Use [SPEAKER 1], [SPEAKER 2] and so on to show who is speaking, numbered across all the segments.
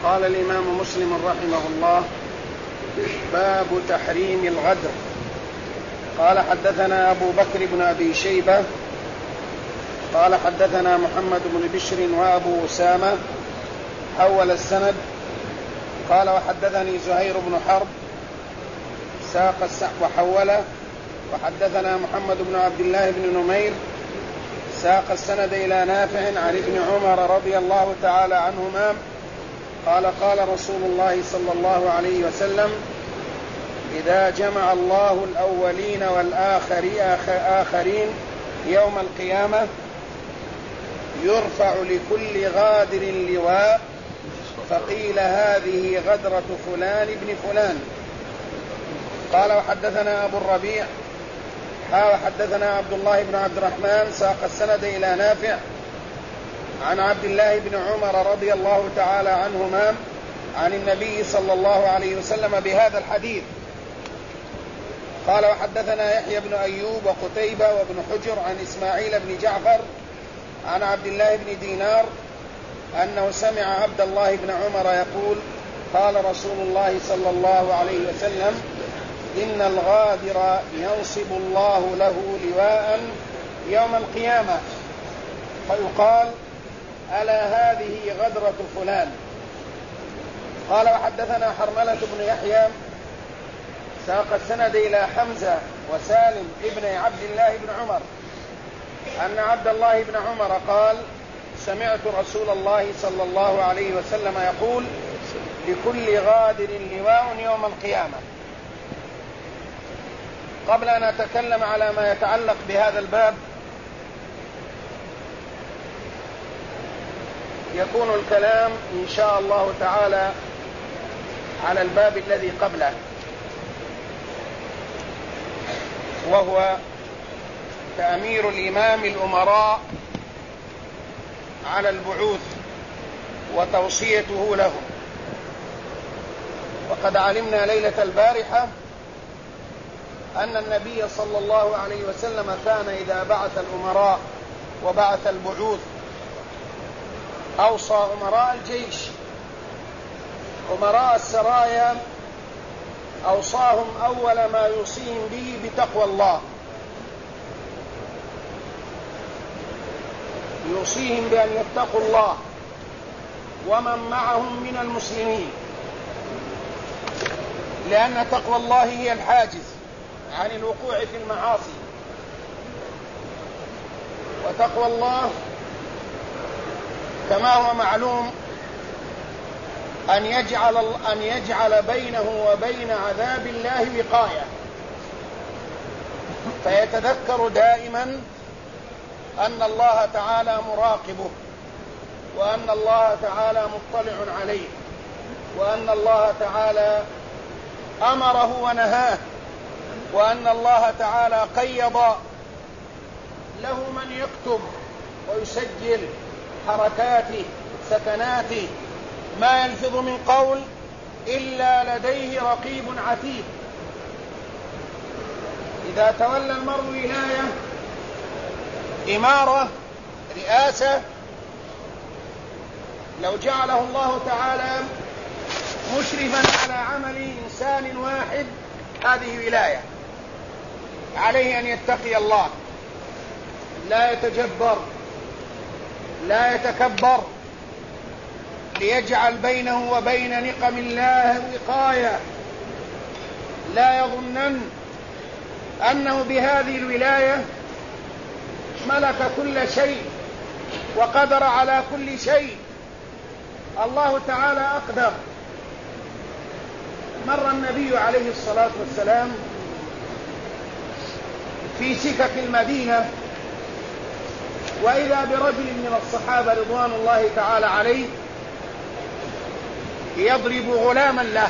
[SPEAKER 1] قال الإمام مسلم رحمه الله: باب تحريم الغدر. قال: حدثنا أبو بكر بن أبي شيبة قال: حدثنا محمد بن بشر وأبو أسامة حول السند. قال: وحدثني زهير بن حرب ساق وحوله. وحدثنا محمد بن عبد الله بن نمير ساق السند إلى نافع عن ابن عمر رضي الله تعالى عنهما قال: قال رسول الله صلى الله عليه وسلم: إذا جمع الله الأولين والآخرين يوم القيامة يرفع لكل غادر لواء، فقيل: هذه غدرة فلان ابن فلان. قال: وحدثنا أبو الربيع وحدثنا عبد الله بن عبد الرحمن ساق السند إلى نافع عن عبد الله بن عمر رضي الله تعالى عنهما عن النبي صلى الله عليه وسلم بهذا الحديث. قال: وحدثنا يحيى بن أيوب وقتيبة وابن حجر عن إسماعيل بن جعفر عن عبد الله بن دينار أنه سمع عبد الله بن عمر يقول: قال رسول الله صلى الله عليه وسلم: إن الغادر ينصب الله له لواء يوم القيامة فيقال: ألا هذه غدرة فلان. قال: وحدثنا حرملة بن يحيى ساق السند إلى حمزة وسالم ابن عبد الله بن عمر أن عبد الله بن عمر قال: سمعت رسول الله صلى الله عليه وسلم يقول: لكل غادر لواء يوم القيامة. قبل أن أتكلم على ما يتعلق بهذا الباب يكون الكلام إن شاء الله تعالى على الباب الذي قبله، وهو تأمير الإمام الأمراء على البعوث وتوصيته لهم. وقد علمنا ليلة البارحة أن النبي صلى الله عليه وسلم كان إذا بعث الأمراء وبعث البعوث أوصى أمراء الجيش، أمراء السرايا، أوصاهم أول ما يوصيهم به بتقوى الله، يوصيهم بأن يتقوا الله ومن معهم من المسلمين، لأن تقوى الله هي الحاجز عن الوقوع في المعاصي. وتقوى الله كما هو معلوم أن يجعل بينه وبين عذاب الله وقاية، فيتذكر دائما أن الله تعالى مراقبه، وأن الله تعالى مطلع عليه، وأن الله تعالى أمره ونهاه، وأن الله تعالى قيض له من يكتب ويسجل حركاته سكناته، ما يلفظ من قول إلا لديه رقيب عتيد. إذا تولى المرء ولاية، إمارة، رئاسة، لو جعله الله تعالى مشرفا على عمل إنسان واحد، هذه ولاية، عليه أن يتقي الله، لا يتجبر، لا يتكبر، ليجعل بينه وبين نقم الله وقاية. لا يظنن أنه بهذه الولاية ملك كل شيء وقدر على كل شيء. الله تعالى أقدر. مر النبي عليه الصلاة والسلام في سكك المدينة، وإذا برجل من الصحابة رضوان الله تعالى عليه يضرب غلاما له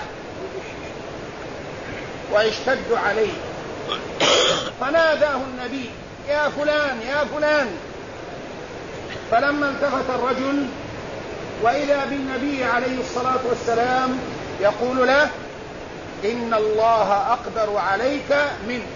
[SPEAKER 1] ويشتد عليه، فناداه النبي: يا فلان يا فلان. فلما التفت الرجل وإذا بالنبي عليه الصلاة والسلام يقول له: إن الله أقدر عليك منه،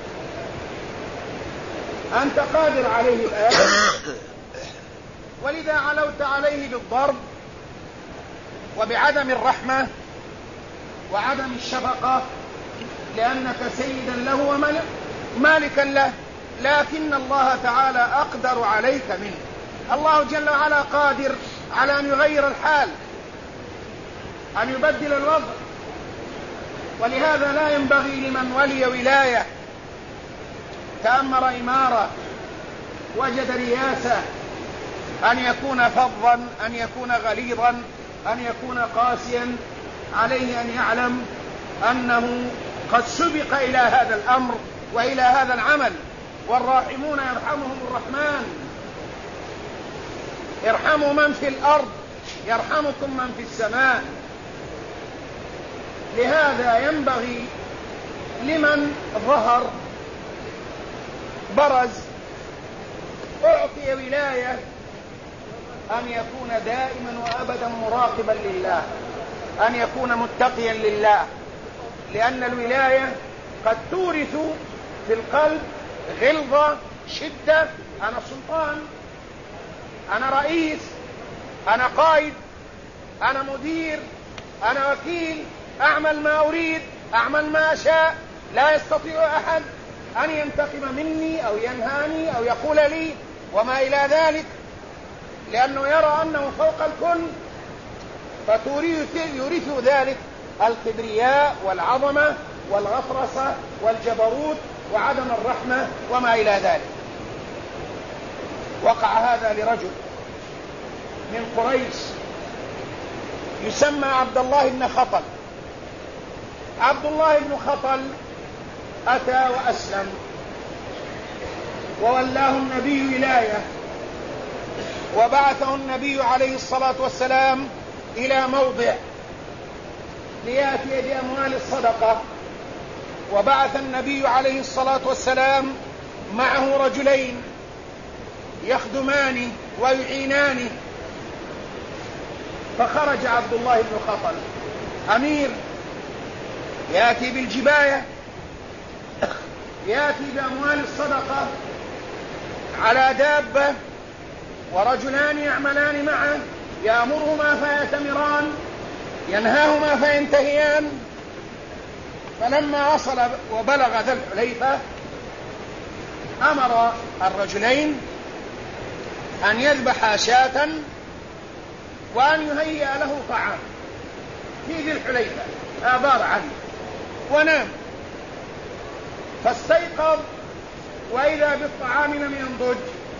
[SPEAKER 1] أنت قادر عليه الآن، ولذا علوت عليه بالضرب وبعدم الرحمة وعدم الشفقة، لأنك سيدا له ومالكا له، لكن الله تعالى أقدر عليك منه. الله جل وعلا قادر على أن يغير الحال، أن يبدل الوضع، ولهذا لا ينبغي لمن ولي ولاية تأمر إمارة وجد رياسة أن يكون فظا، أن يكون غليظا، أن يكون قاسيا. عليه أن يعلم أنه قد سبق إلى هذا الأمر وإلى هذا العمل، والراحمون يرحمهم الرحمن. ارحموا من في الأرض يرحمكم من في السماء. لهذا ينبغي لمن ظهر برز أعطي ولاية أن يكون دائما وأبدا مراقبا لله، أن يكون متقيا لله، لأن الولاية قد تورث في القلب غلظة، شدة. أنا سلطان، أنا رئيس، أنا قائد، أنا مدير، أنا وكيل، أعمل ما أريد، أعمل ما أشاء، لا يستطيع أحد أن ينتقم مني أو ينهاني أو يقول لي وما إلى ذلك، لأنه يرى أنه فوق الكل، فيورث ذلك الكبرياء والعظمة والغطرسة والجبروت وعدم الرحمة وما إلى ذلك. وقع هذا لرجل من قريش يسمى عبد الله بن خطل. عبد الله بن خطل أتى وأسلم وولاه النبي ولاية، وبعثه النبي عليه الصلاة والسلام إلى موضع ليأتي بأموال الصدقة. وبعث النبي عليه الصلاة والسلام معه رجلين يخدمانه ويعينانه. فخرج عبد الله بن خطل أمير يأتي بالجباية، يأتي بأموال الصدقة على دابة، ورجلان يعملان معه، يأمرهما فيأتمران، ينهاهما فينتهيان. فلما وصل وبلغ ذا الحليفة أمر الرجلين أن يذبحا شاة وأن يهيئ له طعام في ذي الحليفة، آبار علي، ونام. فاستيقظ وإذا بالطعام لم ينضج.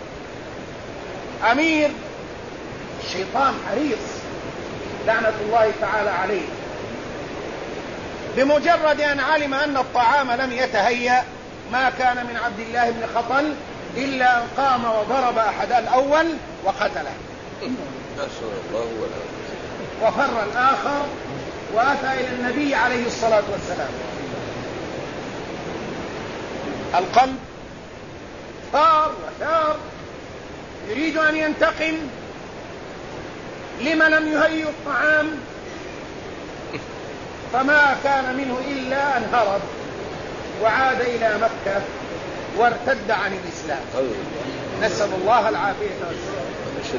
[SPEAKER 1] أمير الشيطان حريص لعنة الله تعالى عليه، بمجرد أن علم أن الطعام لم يتهيأ ما كان من عبد الله بن خطل إلا أن قام وضرب أحد الأول وقتله، وفر الآخر وأتى إلى النبي عليه الصلاة والسلام. القلب ثار وثار، يريد أن ينتقم لما لم يهيئ الطعام، فما كان منه إلا أن هرب وعاد إلى مكة وارتد عن الإسلام، نسأل الله العافية والسلام.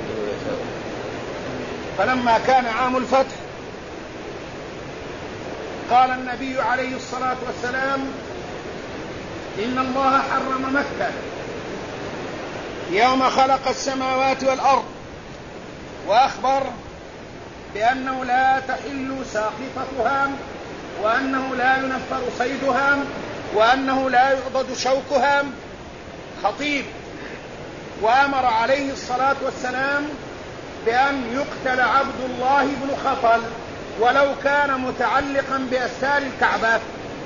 [SPEAKER 1] فلما كان عام الفتح قال النبي عليه الصلاة والسلام: إن الله حرم مكة يوم خلق السماوات والأرض، وأخبر بأنه لا تحل ساقطتها، وأنه لا ينفر صيدها، وأنه لا يعضد شوكها. خطيب. وأمر عليه الصلاة والسلام بأن يقتل عبد الله بن خطل ولو كان متعلقا بأستار الكعبة،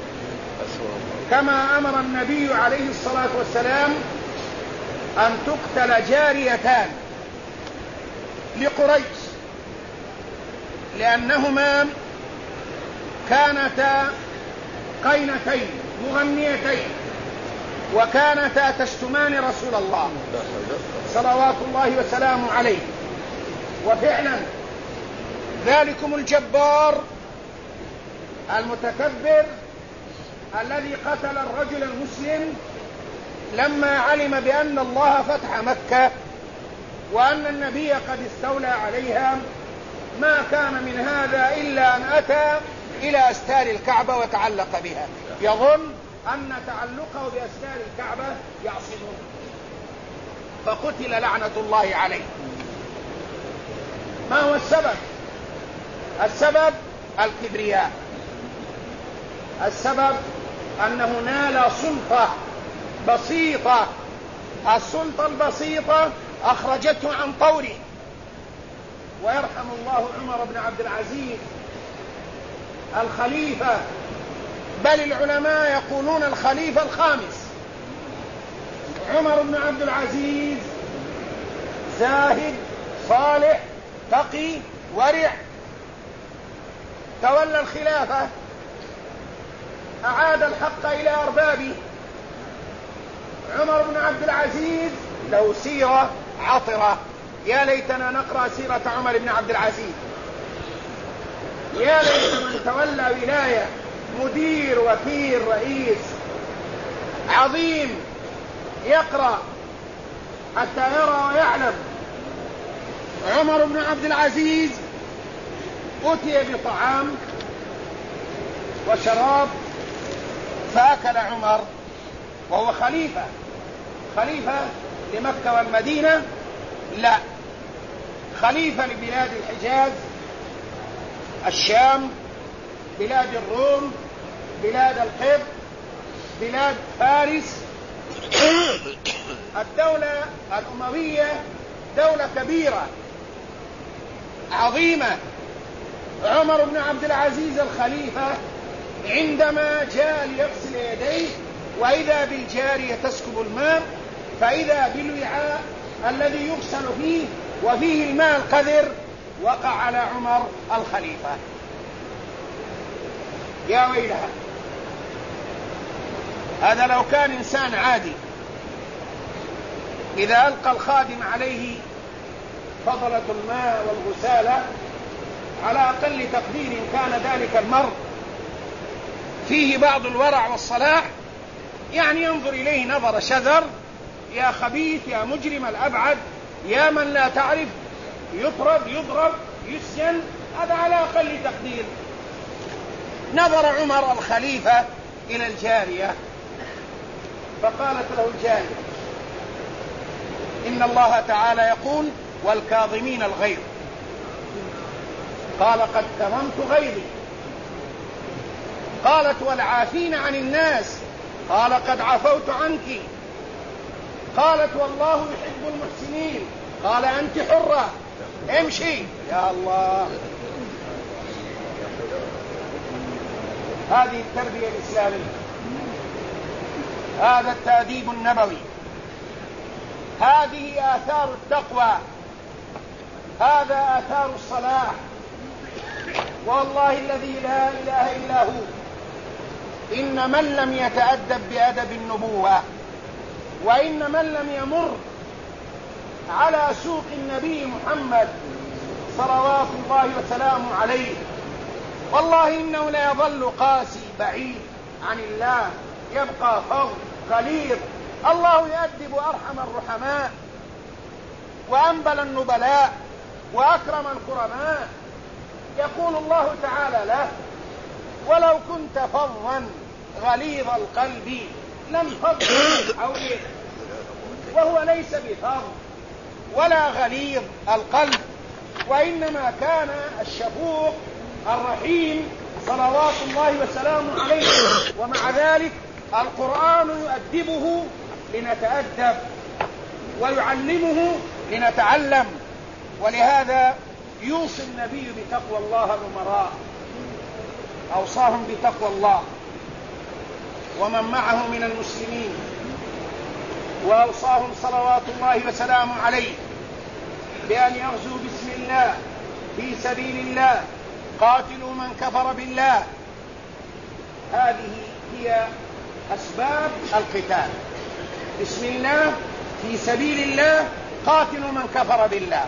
[SPEAKER 1] كما أمر النبي عليه الصلاة والسلام أن تقتل جاريتان لقريش، لأنهما كانتا قينتين مغنيتين، وكانتا تشتمان رسول الله صلوات الله وسلامه عليه. وفعلا ذلكم الجبار المتكبر الذي قتل الرجل المسلم لما علم بأن الله فتح مكة وأن النبي قد استولى عليها، ما كان من هذا إلا أن أتى إلى أستار الكعبة وتعلق بها، يظن أن تعلقه بأستار الكعبة يعصمه، فقتل لعنة الله عليه. ما هو السبب؟ السبب الكبرياء، السبب أنه نال سلطة بسيطة، السلطة البسيطة أخرجته عن طوره. ويرحم الله عمر بن عبد العزيز الخليفة، بل العلماء يقولون الخليفة الخامس. عمر بن عبد العزيز زاهد صالح تقي ورع، تولى الخلافة، أعاد الحق إلى أربابه. عمر بن عبد العزيز له سيرة عطرة، يا ليتنا نقرأ سيرة عمر بن عبد العزيز. يا ليت من تولى ولاية مدير وكيل رئيس عظيم يقرأ حتى يرى ويعلم. عمر بن عبد العزيز أتي بطعام وشراب فأكل عمر، وهو خليفة، خليفة لمكة والمدينة؟ لا، خليفة لبلاد الحجاز، الشام، بلاد الروم، بلاد القبط، بلاد فارس. الدولة الأموية دولة كبيرة عظيمة. عمر بن عبد العزيز الخليفة عندما جاء ليغسل يديه وإذا بالجارية تسكب الماء، فإذا بالوعاء الذي يغسل فيه وفيه الماء القذر وقع على عمر الخليفة. يا ويلها، هذا لو كان إنسان عادي إذا ألقى الخادم عليه فضلة الماء والغسالة، على أقل تقدير كان ذلك المرء فيه بعض الورع والصلاح، يعني ينظر إليه نظر شذر، يا خبيث يا مجرم الأبعد يا من لا تعرف، يطرد يضرب يسجن، هذا على أقل تقدير. نظر عمر الخليفة إلى الجارية فقالت له الجارية: إن الله تعالى يقول: والكاظمين الغيظ. قال: قد كظمت غيظي. قالت: والعافين عن الناس. قال: قد عفوت عنك. قالت: والله يحب المحسنين. قال: أنت حرة، امشي. يا الله، هذه التربية الإسلامية، هذا التأديب النبوي، هذه آثار التقوى، هذا آثار الصلاح. والله الذي لا إله إلا هو، إن من لم يتأدب بأدب النبوة، وإن من لم يمر على سوق النبي محمد صلوات الله وسلامه عليه، والله إنه لا يظل قاسي بعيد عن الله، يبقى فظ غليظ. الله يؤدب أرحم الرحماء وأنبل النبلاء وأكرم الكرماء. يقول الله تعالى له: ولو كنت فظا غليظ القلب لانفضوا من حولك. وهو ليس بفظ ولا غليظ القلب، وإنما كان الشفوق الرحيم صلوات الله وسلامه عليه. ومع ذلك القرآن يؤدبه لنتأدب ويعلمه لنتعلم. ولهذا يوصي النبي بتقوى الله الأمراء، أوصاهم بتقوى الله ومن معه من المسلمين، وأوصاهم صلوات الله وسلامه عليه بأن يغزوا بسم الله في سبيل الله، قاتلوا من كفر بالله. هذه هي أسباب القتال، بسم الله في سبيل الله، قاتلوا من كفر بالله.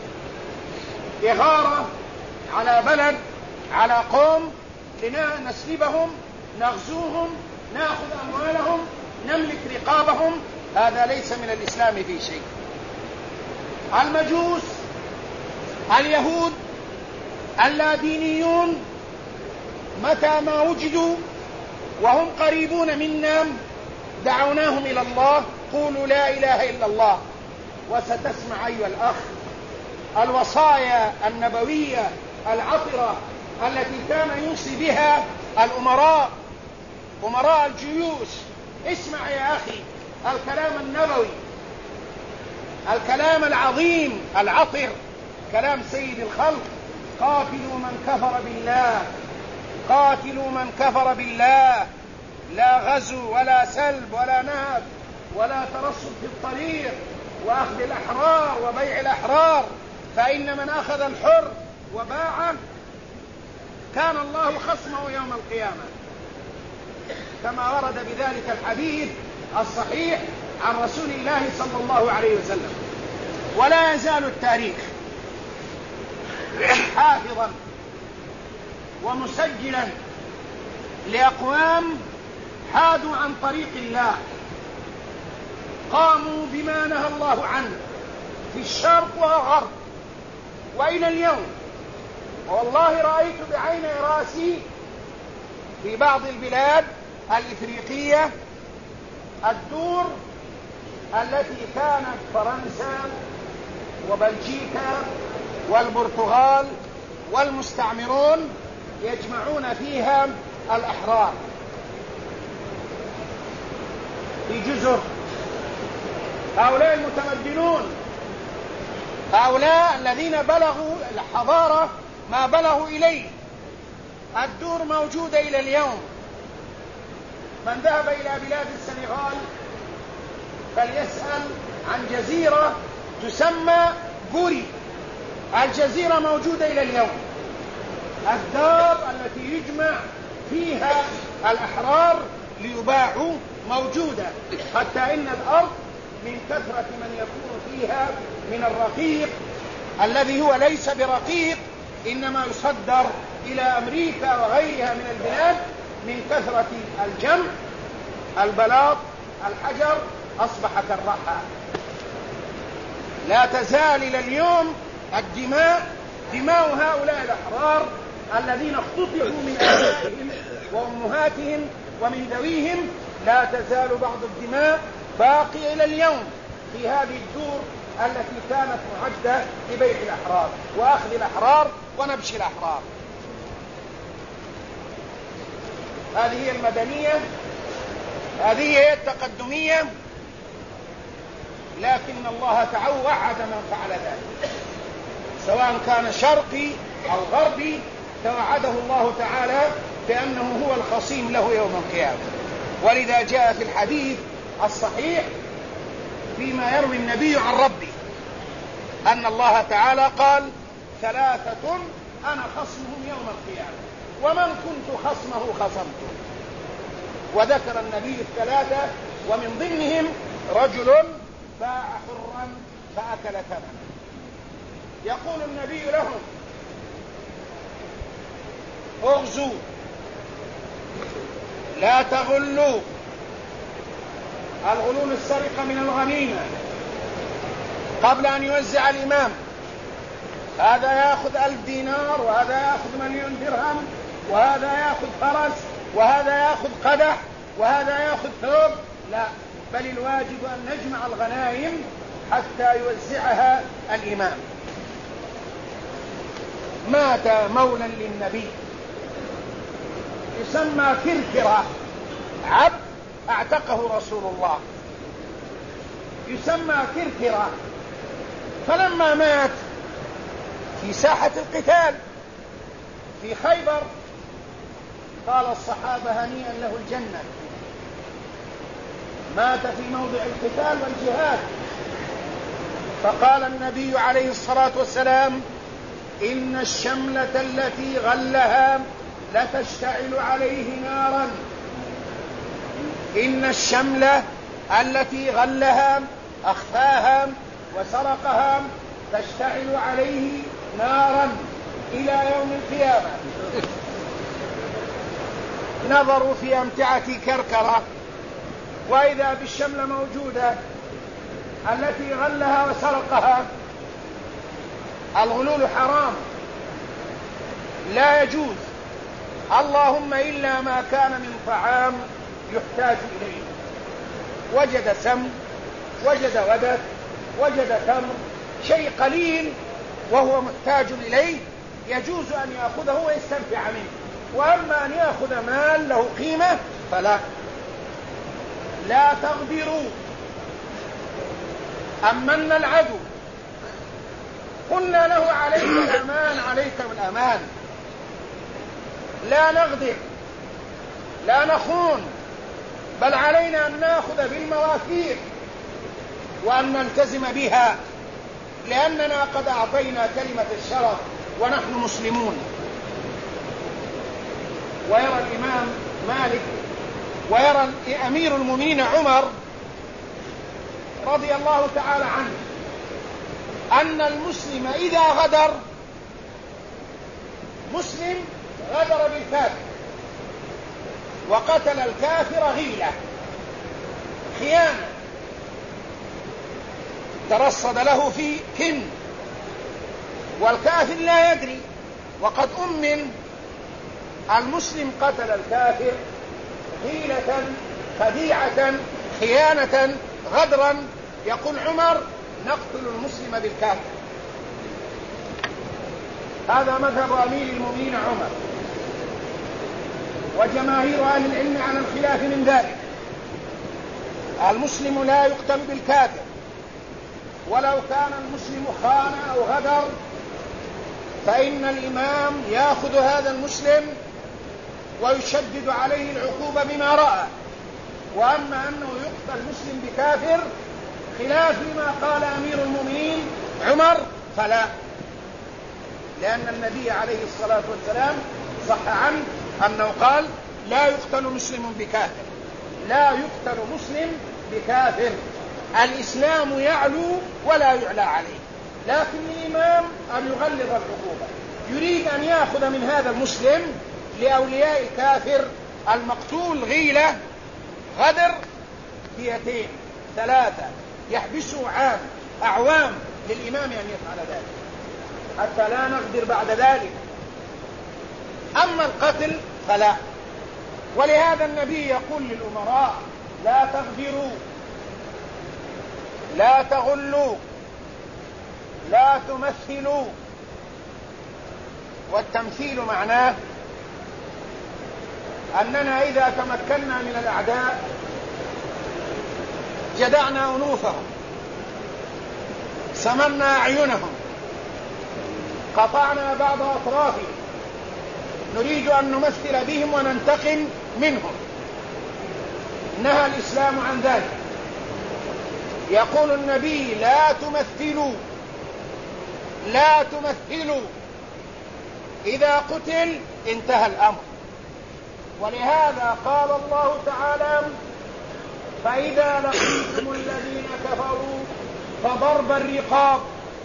[SPEAKER 1] إغارة على بلد على قوم لنسلبهم، نغزوهم، نأخذ أموالهم، نملك رقابهم، هذا ليس من الإسلام في شيء. المجوس، اليهود، اللادينيون متى ما وجدوا وهم قريبون منا دعوناهم إلى الله: قولوا لا إله إلا الله. وستسمع أيها الأخ الوصايا النبوية العطرة التي كان يوصي بها الأمراء، أمراء الجيوش. اسمع يا أخي الكلام النبوي، الكلام العظيم العطر، كلام سيد الخلق: قاتلوا من كفر بالله، قاتلوا من كفر بالله، لا غزو ولا سلب ولا نهب ولا ترصد في الطريق وأخذ الأحرار وبيع الأحرار، فإن من أخذ الحر وباعه كان الله خصمه يوم القيامة، كما ورد بذلك الحديث الصحيح عن رسول الله صلى الله عليه وسلم. ولا يزال التاريخ حافظا ومسجلا لأقوام حادوا عن طريق الله، قاموا بما نهى الله عنه في الشرق والغرب وإلى اليوم. والله رأيت بعين راسي في بعض البلاد الإفريقية الدور التي كانت فرنسا وبلجيكا والبرتغال والمستعمرون يجمعون فيها الأحرار في جزر. هؤلاء المتمدنون، هؤلاء الذين بلغوا الحضارة ما بلغوا إليه، الدور موجودة إلى اليوم. من ذهب إلى بلاد السنغال فليسأل عن جزيرة تسمى غوري، الجزيرة موجودة إلى اليوم. الدار التي يجمع فيها الأحرار ليباعوا موجودة، حتى إن الأرض من كثرة من يكون فيها من الرقيق الذي هو ليس برقيق إنما يصدر إلى أمريكا وغيرها من البلاد، من كثرة الجمع البلاط الحجر أصبح كالرحى. لا تزال إلى اليوم الدماء، دماء هؤلاء الأحرار الذين اختطفوا من آبائهم وأمهاتهم ومن ذويهم، لا تزال بعض الدماء باقية إلى اليوم في هذه الدور التي كانت معدة لبيع الأحرار وأخذ الأحرار ونبش الأحرار. هذه هي المدنية، هذه هي التقدمية، لكن الله تعالى وعد من فعل ذلك سواء كان شرقي أو غربي، توعده الله تعالى بأنه هو الخصيم له يوم القيامة. ولذا جاء في الحديث الصحيح فيما يروي النبي عن ربه أن الله تعالى قال: ثلاثة أنا خصمهم يوم القيامة ومن كنت خصمه خصمته. وذكر النبي الثلاثة ومن ضمنهم رجل باع حرا فأكل ثمنه. يقول النبي لهم: اغزوا لا تغلوا. الغلول السرقة من الغنيمة قبل أن يوزع الإمام، هذا يأخذ 1000 دينار وهذا يأخذ 1,000,000 درهم وهذا يأخذ فرس وهذا يأخذ قدح وهذا يأخذ ثوب. لا، بل الواجب أن نجمع الغنائم حتى يوزعها الإمام. مات مولى للنبي يسمى كركرة، عبد اعتقه رسول الله يسمى كركرة. فلما مات في ساحة القتال في خيبر قال الصحابة: هنيئا له الجنة. مات في موضع القتال والجهاد. فقال النبي عليه الصلاة والسلام: إن الشملة التي غلها لتشتعل عليه نارا. إن الشملة التي غلها أخفاها وسرقها تشتعل عليه نارا إلى يوم القيامة. نظروا في أمتعة كركرة وإذا بالشملة موجودة التي غلها وسرقها. الغلول حرام، لا يجوز، اللهم إلا ما كان من طعام يحتاج إليه، وجد سم، وجد غدة، وجد تمر، شيء قليل وهو محتاج إليه، يجوز أن يأخذه ويستنفع منه. وأما أن يأخذ مال له قيمة فلا. لا تغدروا، أمن العدو، قلنا له عليك الأمان، عليك بالأمان، لا نغدر، لا نخون، بل علينا أن نأخذ بالمواثيق وأن نلتزم بها، لأننا قد أعطينا كلمة الشرف ونحن مسلمون. ويرى الإمام مالك ويرى أمير المؤمنين عمر رضي الله تعالى عنه أن المسلم إذا غدر، مسلم غدر بالكافر وقتل الكافر غيلة خيانة، ترصد له في كن، والكافر لا يدري، وقد أمن المسلم قتل الكافر غيلة، خديعة، خيانة، غدرا، يقول عمر نقتل المسلم بالكافر. هذا مذهب أمير المؤمنين عمر، وجماهير أهل العلم على الخلاف من ذلك. المسلم لا يقتل بالكافر، ولو كان المسلم خان أو غدر فإن الإمام يأخذ هذا المسلم ويشدد عليه العقوبة بما رأى. وأما أنه يقتل المسلم بكافر خلاف ما قال أمير المؤمنين عمر فلا، لأن النبي عليه الصلاة والسلام صح عنه أنه قال لا يقتل مسلم بكافر، لا يقتل مسلم بكافر. الإسلام يعلو ولا يعلى عليه، لكن الإمام أن يغلظ العقوبة، يريد أن يأخذ من هذا المسلم لأولياء الكافر المقتول غيلة غدر ديتين 3، يحبسه عام أعوام للإمام أن يفعل ذلك حتى لا نغدر بعد ذلك. أما القتل فلا. ولهذا النبي يقول للأمراء لا تغدروا، لا تغلوا، لا تمثلوا. والتمثيل معناه أننا إذا تمكنا من الأعداء جدعنا أنوفهم، سمرنا أعينهم، قطعنا بعض أطرافهم، نريد أن نمثل بهم وننتقم منهم. نهى الإسلام عن ذلك. يقول النبي لا تمثلوا، لا تمثلوا، إذا قتل انتهى الأمر. ولهذا قال الله تعالى فإذا لقيتم الذين كفروا فضرب الرقاب.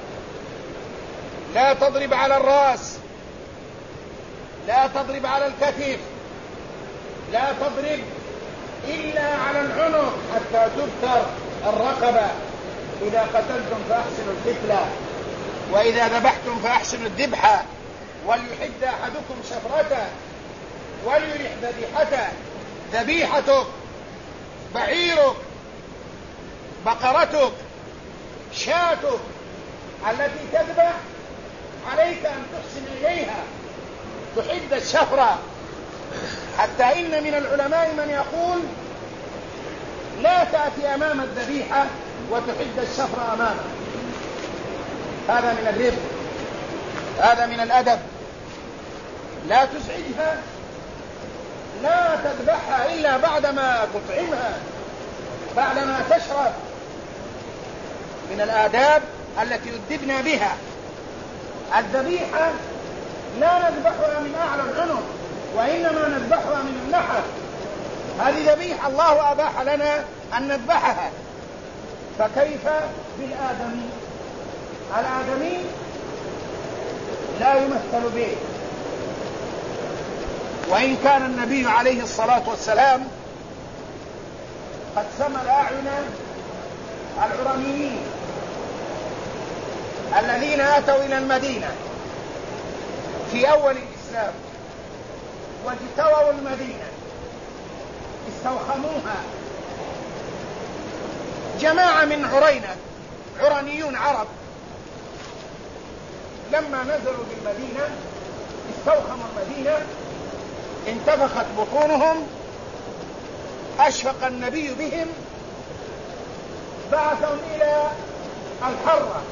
[SPEAKER 1] لا تضرب على الرأس، لا تضرب على الكتف، لا تضرب إلا على العنق حتى تبتر الرقبة. إذا قتلتم فأحسنوا القتلة، وإذا ذبحتم فأحسنوا الذبحة، وليحد أحدكم شفرته وليرح ذبيحته. ذبيحتك، بعيرك، بقرتك، شاتك التي تذبح عليك أن تحسن إليها، تحد الشفرة. حتى إن من العلماء من يقول لا تأتي أمام الذبيحة وتحد الشفرة أمامها. هذا من الرفق، هذا من الأدب. لا تزعجها، لا تذبحها إلا بعدما تطعمها، بعدما تشرب. من الآداب التي أدبنا بها. الذبيحة لا نذبحها من أعلى العنق، وإنما نذبحها من النحر. هذه ذبيحة الله أباح لنا أن نذبحها، فكيف بالآدمي؟ الآدمي لا يمثل به. وإن كان النبي عليه الصلاة والسلام قد سمل أعين العرنيين الذين أتوا إلى المدينة في أول الإسلام الإسلام واجتووا المدينة استوخموها جماعة من عرينة، عرنيون عرب، لما نزلوا بالمدينة استوخموا المدينة، انتفخت بطونهم، أشفق النبي بهم، بعثهم إلى الحرة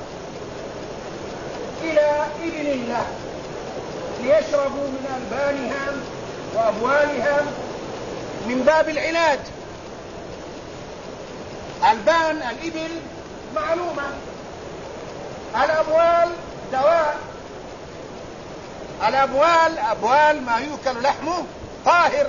[SPEAKER 1] إلى إبل الله ليشربوا من ألبانها وأبوالها من باب العلاج. ألبان الإبل معلومة، الأبوال دواء، الأبوال أبوال ما يؤكل لحمه طاهر،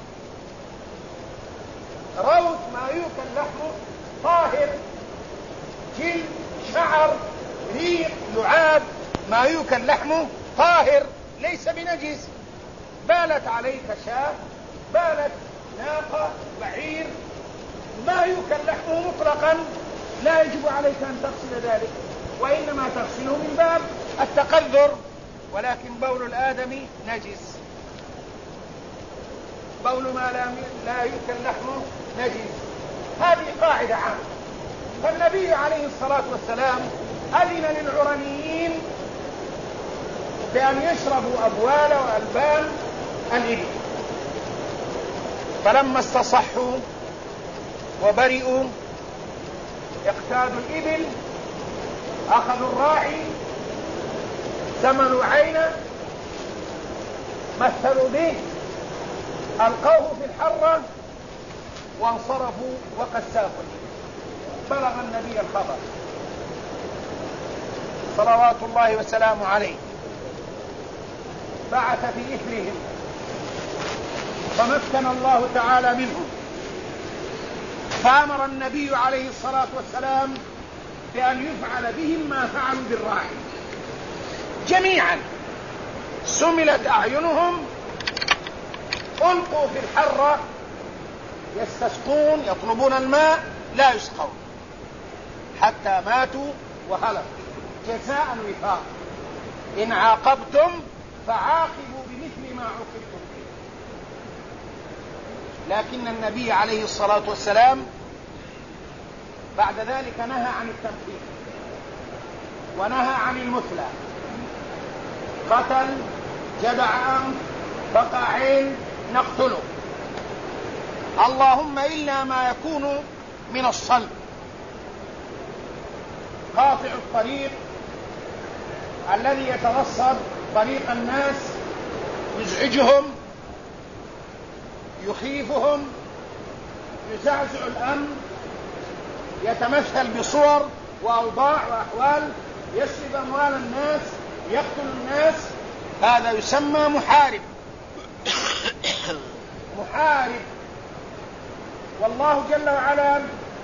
[SPEAKER 1] روث ما يؤكل لحمه طاهر، جلد شعر ريق لعاب ما يؤكل لحمه طاهر ليس بنجس. بالت عليك شاة، بالت ناقة، بعير، ما يؤكل لحمه مطلقا لا يجب عليك أن تغسل ذلك، وإنما تغسله من باب التقذر. ولكن بول الآدمي نجس، بول ما لا يؤكل لحمه نجس، هذه قاعدة عامة. فالنبي عليه الصلاة والسلام أذن للعرنيين بأن يشربوا أبوال وألبان الإبل، فلما استصحوا وبرئوا اقتادوا الإبل، أخذوا الراعي، سمنوا عينه، مثلوا به، ألقوه في الحرة وانصرفوا وقد سافوا. بلغ النبي الخبر صلوات الله وسلامه عليه، بعث في إثرهم فمكن الله تعالى منهم، فأمر النبي عليه الصلاة والسلام بأن يفعل بهم ما فعلوا بالراعي جميعا. سملت أعينهم، ألقوا في الحرة يستسقون، يطلبون الماء لا يسقون حتى ماتوا وهلكوا جزاء وفاق. إن عاقبتم فعاقبوا بمثل ما عوقبتم به. لكن النبي عليه الصلاة والسلام بعد ذلك نهى عن التمثيل ونهى عن المثلى. قتل، جدع أنف، بقى عين، نقتله، اللهم إلا ما يكون من الصلب. قاطع الطريق الذي يترصد طريق الناس، يزعجهم، يخيفهم، يزعزع الأمن، يتمثل بصور وأوضاع وأحوال، يسلب أموال الناس، يقتل الناس، هذا يسمى محارب. محارب. والله جل وعلا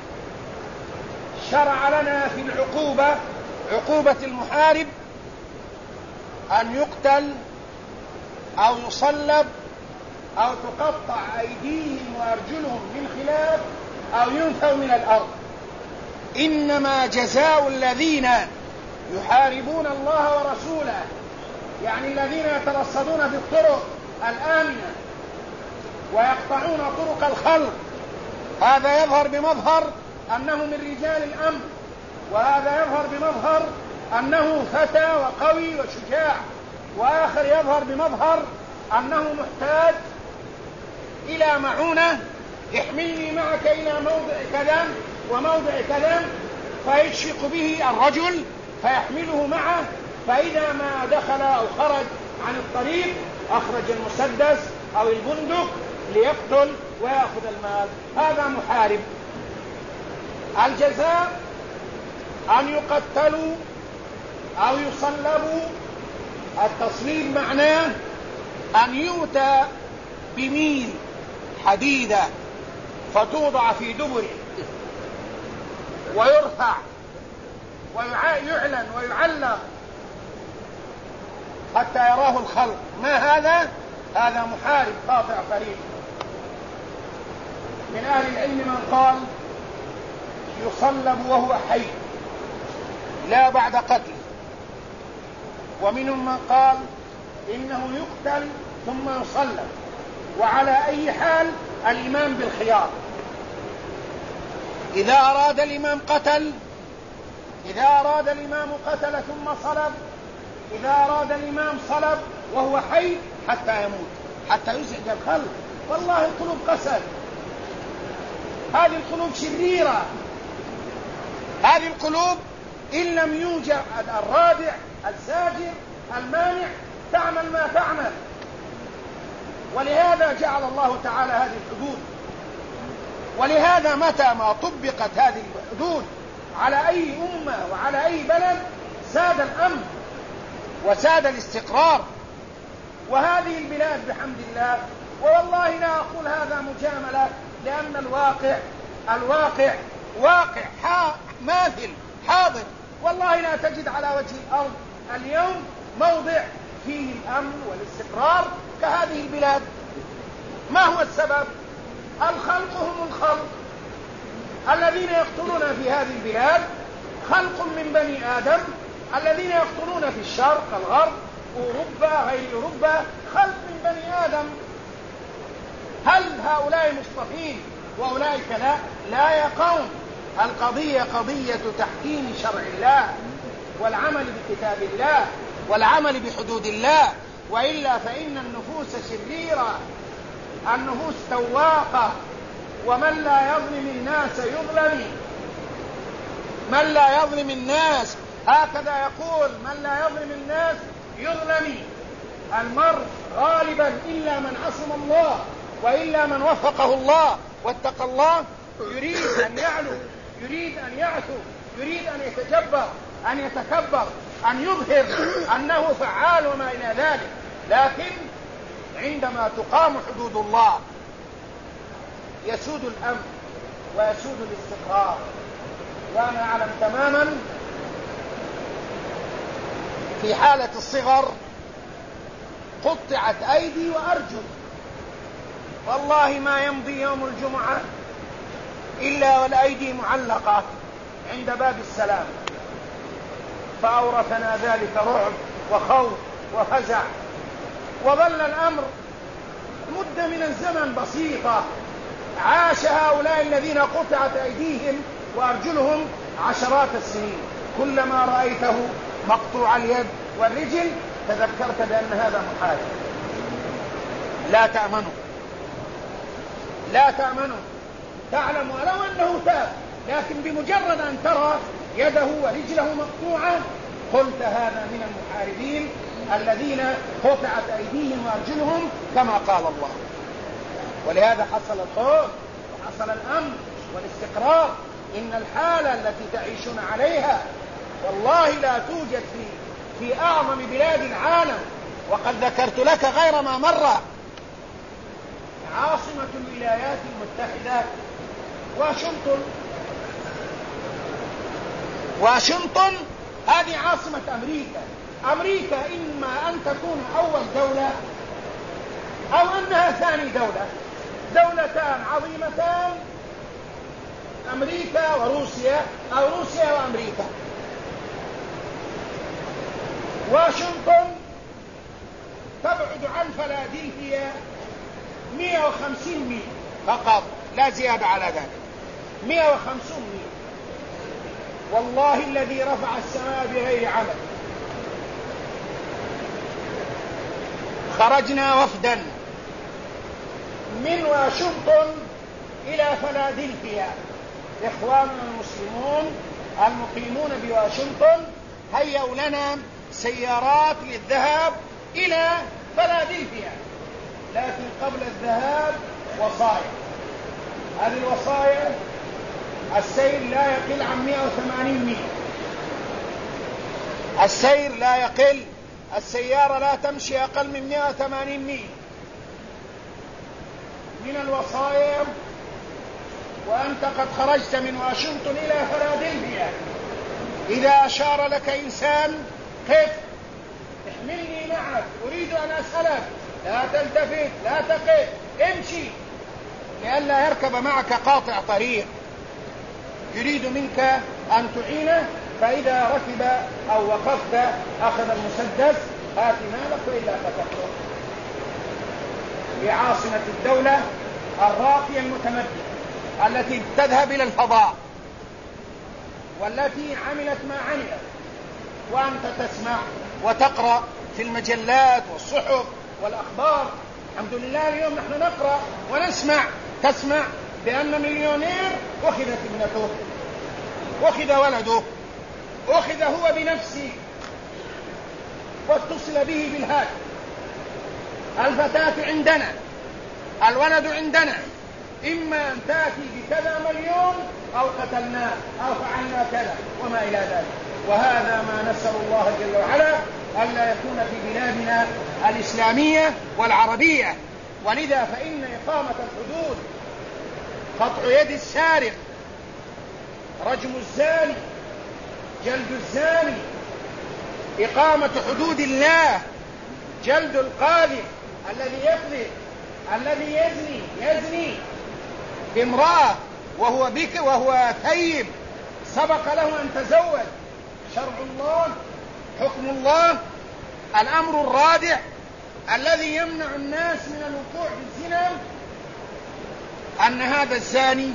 [SPEAKER 1] شرع لنا في العقوبة، عقوبة المحارب، أن يقتل أو يصلب أو تقطع أيديهم وأرجلهم من خلاف أو ينفوا من الأرض. إنما جزاء الذين يحاربون الله ورسوله، يعني الذين يترصدون في الطرق الآمنة ويقطعون طرق الخلق، هذا يظهر بمظهر أنه من رجال الأمن، وهذا يظهر بمظهر أنه فتى وقوي وشجاع، وآخر يظهر بمظهر أنه محتاج إلى معونة، احملني معك إلى موضع كذا وموضع كذا، فيشفق به الرجل فيحمله معه، فإذا ما دخل أو خرج عن الطريق أخرج المسدس أو البندق ليقتل ويأخذ المال. هذا محارب. الجزاء أن يقتلوا أو يصلبوا. التصليب معناه أن يؤتى بميل حديدة فتوضع في دبره ويرفع ويعلن ويعلق حتى يراه الخلق. ما هذا؟ هذا محارب قاطع طريق. من أهل العلم من قال يصلب وهو حي لا بعد قتله، ومنهم من قال إنه يقتل ثم يصلب. وعلى أي حال الإمام بالخيار، إذا أراد الإمام قتل، إذا أراد الإمام قتل ثم صلب، إذا أراد الإمام صلب وهو حي حتى يموت، حتى يزعج الخلق. والله القلوب قسد، هذه القلوب شريرة، هذه القلوب إن لم يوجد الرادع الزاجر المانع تعمل ما تعمل. ولهذا جعل الله تعالى هذه الحدود، ولهذا متى ما طبقت هذه الحدود على أي أمة وعلى أي بلد ساد الأمن وساد الاستقرار. وهذه البلاد بحمد الله، والله لا أقول هذا مجاملة، لأن الواقع واقع ماثل حاضر. والله لا تجد على وجه الأرض اليوم موضع فيه الأمن والاستقرار كهذه البلاد. ما هو السبب؟ الخلق هم الخلق، الذين يقتلون في هذه البلاد خلق من بني آدم، الذين يقتلون في الشرق الغرب أوروبا غير أوروبا خلق من بني آدم. هل هؤلاء مصطفين وأولئك لا يا قوم. القضية قضية تحكيم شرع الله والعمل بكتاب الله والعمل بحدود الله، وإلا فإن النفوس شريرة، النفوس تواقة، ومن لا يظلم الناس يظلم. من لا يظلم الناس، هكذا يقول، من لا يظلم الناس يظلم. المرء غالبا إلا من عصم الله وإلا من وفقه الله واتقى الله يريد أن يعلو، يريد أن يعثو، يريد أن يتجبر، أن يتكبر، أن يظهر أنه فعال وما إلى ذلك. لكن عندما تقام حدود الله يسود الأمن ويسود الاستقرار. وأنا أعلم تماما في حالة الصغر قطعت أيدي وأرجل، والله ما يمضي يوم الجمعة إلا والأيدي معلقة عند باب السلام، فأورثنا ذلك رعب وخوف وفزع. وظل الأمر مدة من الزمن بسيطة، عاش هؤلاء الذين قطعت أيديهم وأرجلهم عشرات السنين. كلما رأيته مقطوع اليد والرجل تذكرت بأن هذا محال. لا تأمنوا، لا تأمنوا، تعلم ولو أنه تاب، لكن بمجرد أن ترى يده ورجله مقطوعة قلت هذا من المحاربين الذين قطعت أيديهم وأرجلهم كما قال الله. ولهذا حصل الخوف وحصل الأمن والاستقرار. إن الحالة التي تعيشون عليها والله لا توجد في أعظم بلاد العالم. وقد ذكرت لك غير ما مرة عاصمة الولايات المتحدة واشنطن هذه عاصمة أمريكا. أمريكا إما أن تكون أول دولة أو أنها ثاني دولة، دولتان عظيمتان، أمريكا وروسيا أو روسيا وأمريكا. واشنطن تبعد عن فلادلفيا 150 ميل فقط، لا زيادة على ذلك، 150 ميل. والله الذي رفع السماء بغير عمد. خرجنا وفدا من واشنطن إلى فلادلفيا، إخواننا المسلمون المقيمون بواشنطن هيئوا لنا سيارات للذهاب إلى فلادلفيا، لكن قبل الذهاب وصايا. هذه الوصايا السير لا يقل عن 180 ميل، السير لا يقل، السيارة لا تمشي أقل من 180 ميل من الوصايا. وأنت قد خرجت من واشنطن إلى فلادلفيا، إذا أشار لك إنسان قف، احملني معك، أريد أن أسألك، لا تلتفت، لا تقف، امشي، لئلا يركب معك قاطع طريق يريد منك أن تعينه، فإذا ركب أو وقفت أخذ المسدس هات مالك وإلا فتحته في عاصمة الدولة الراقية المتمدنة التي تذهب إلى الفضاء والتي عملت ما عملت، وأنت تسمع وتقرأ في المجلات والصحف والأخبار. الحمد لله اليوم نحن نقرأ ونسمع، تسمع بأن مليونير أخذت ابنته، أخذ ولده، أخذ هو بنفسه واتصل به بالهاتف، الفتاة عندنا، الولد عندنا، إما أن تأتي بكذا مليون أو قتلناه أو فعلنا كذا وما إلى ذلك. وهذا ما نسأل الله جل وعلا ألا يكون في بلادنا الإسلامية والعربية. ولذا فإن إقامة الحدود، قطع يد السارق، رجم الزاني، جلد الزاني، إقامة حدود الله، جلد القاذف الذي يقذف، الذي يزني بامرأة وهو بكر وهو ثيب سبق له أن تزوج. شرع الله، حكم الله، الأمر الرادع الذي يمنع الناس من الوقوع بالزنا أن هذا الزاني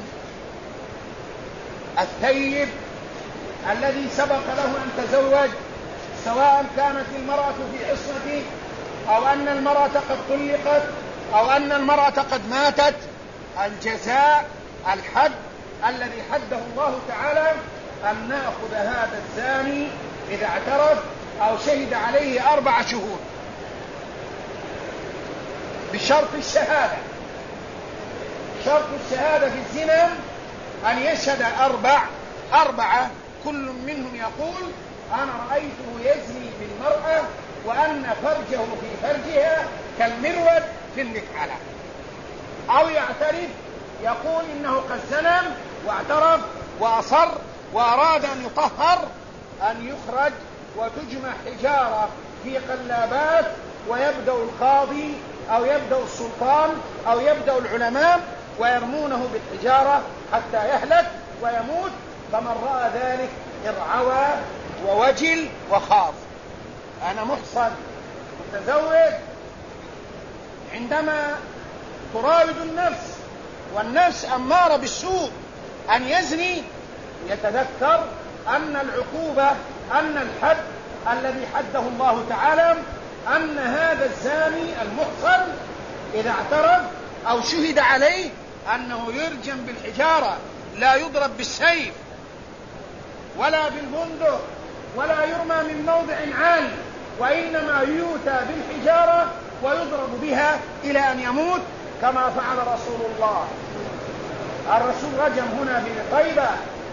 [SPEAKER 1] الثيب الذي سبق له أن تزوج، سواء كانت المرأة في عصمته أو أن المرأة قد طلقت أو أن المرأة قد ماتت، الجزاء الحد الذي حده الله تعالى أن نأخذ هذا الزاني إذا اعترف أو شهد عليه 4 شهود بشرط الشهادة. شرط الشهادة في الزنا أن يشهد 4 كل منهم يقول أنا رأيته يزني بالمرأة وأن فرجه في فرجها كالمرود في المكحلة، أو يعترف يقول إنه قد زنى واعترف وأصر وأراد أن يطهر، أن يخرج وتجمع حجارة في قلابات، ويبدأ القاضي أو يبدأ السلطان أو يبدأ العلماء ويرمونه بالحجارة حتى يهلك ويموت. فمن رأى ذلك ارعوى ووجل وخاف. أنا محصن متزوج، عندما تراود النفس والنفس أمارة بالسوء أن يزني، يتذكر أن العقوبة، أن الحد الذي حده الله تعالى أن هذا الزاني المحصن إذا اعترف أو شهد عليه أنه يرجم بالحجارة، لا يضرب بالسيف ولا بالبندق ولا يرمى من موضع عالي، وإنما يؤتى بالحجارة ويضرب بها إلى أن يموت كما فعل رسول الله. الرسول رجم هنا بطيبة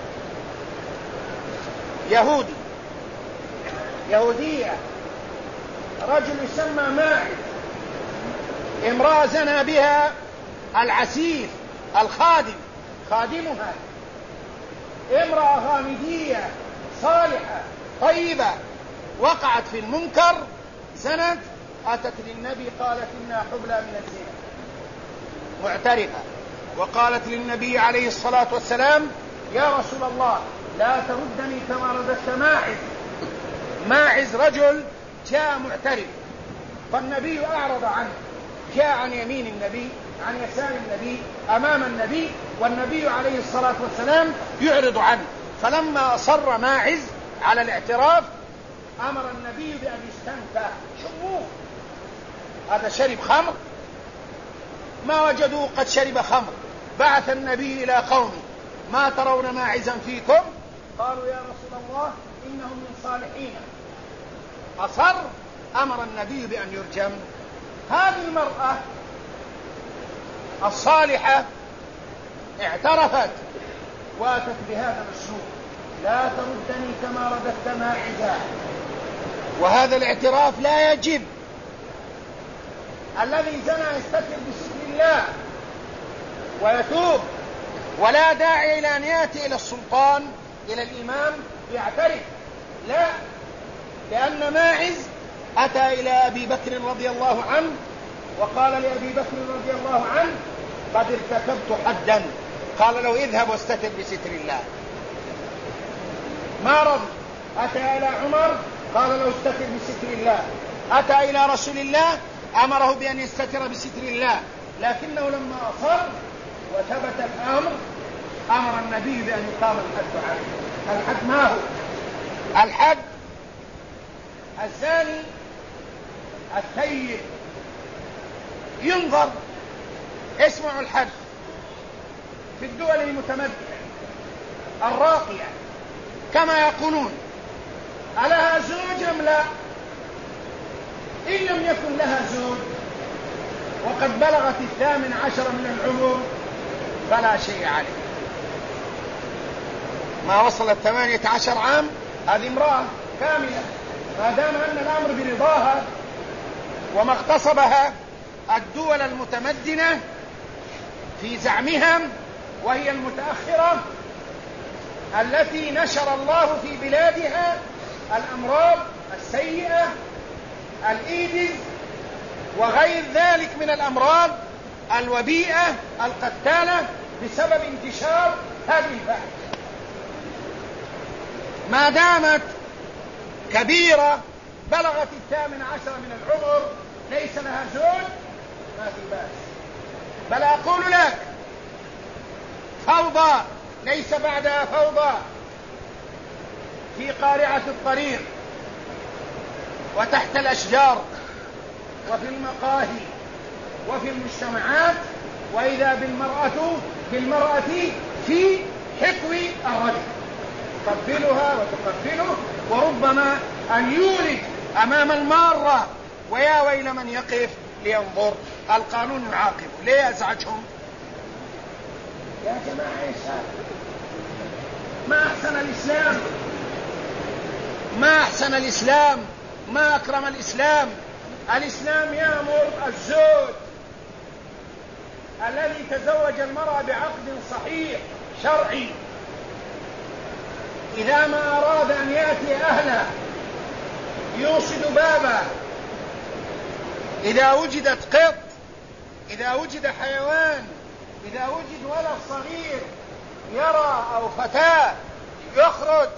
[SPEAKER 1] يهودية، رجل يسمى ماعز، امرأة زنى بها العسير الخادم، خادمها، امرأة غامدية صالحة طيبة وقعت في المنكر، زنت، أتت للنبي قالت إنها حبلى من الزنا، معترفة، وقالت للنبي عليه الصلاة والسلام يا رسول الله لا تردني كما رددت ماعز رجل جاء معترف، فالنبي أعرض عنه، جاء عن يمين النبي عن يسار النبي أمام النبي، والنبي عليه الصلاة والسلام يعرض عنه. فلما أصر ماعز على الاعتراف أمر النبي بأن يستنفى، شموه هذا شرب خمر، ما وجدوا قد شرب خمر. بعث النبي إلى قومه ما ترون ماعزا فيكم؟ قالوا يا رسول الله إنه من صالحين. أصر، أمر النبي بأن يرجم. هذه المرأة الصالحة اعترفت واتت بهذا الأسلوب، لا تردني كما رددت ماعزا. وهذا الاعتراف لا يجب، الذي زنى يستتر بستر الله ويتوب، ولا داعي إلى أن يأتي إلى السلطان إلى الإمام يعترف، لا، لأن ماعز أتى إلى أبي بكر رضي الله عنه وقال لأبي بكر رضي الله عنه قد ارتكبت حدا، قال له اذهب واستتر بستر الله، ما رضي. أتى إلى عمر قال له استتر بستر الله، أتى إلى رسول الله أمره بأن يستتر بستر الله، لكنه لما أصر وثبت الأمر أمر النبي بأن يقام الحد عليه. الحد ما هو؟ الحد الزاني الثيب ينظر. اسمعوا الحد في الدول المتمدنة الراقية كما يقولون ألها زوج أم لا؟ إن لم يكن لها زوج وقد بلغت 18 من العمر فلا شيء عليه. ما وصلت 18 عام هذه امرأة كاملة، ما دام أن الأمر برضاها. وما اغتصبها الدول المتمدنة في زعمها وهي المتأخرة التي نشر الله في بلادها الأمراض السيئة الإيدز وغير ذلك من الأمراض الوبيئة القتالة بسبب انتشار هذه الفاحشة. ما دامت كبيرة بلغت 18 من العمر ليس لها زوج ما في بأس. بل أقول لك فوضى ليس بعدها فوضى في قارعة الطريق وتحت الأشجار وفي المقاهي وفي المجتمعات، وإذا بالمرأة في حكو الرجل تقبلها وتقبله، وربما أن يولد أمام المارة ويا ويل من يقف لينظر. القانون يعاقب. ليه أزعجهم؟ يا جماعة إيش هذا؟ ما أحسن الإسلام، ما أحسن الإسلام، ما أكرم الإسلام. الإسلام يأمر الزوج الذي تزوج المرأة بعقد صحيح شرعي إذا ما أراد أن يأتي أهله يوصد بابه، إذا وجدت قط، إذا وجد حيوان، إذا وجد ولد صغير يرى أو فتاة يخرج،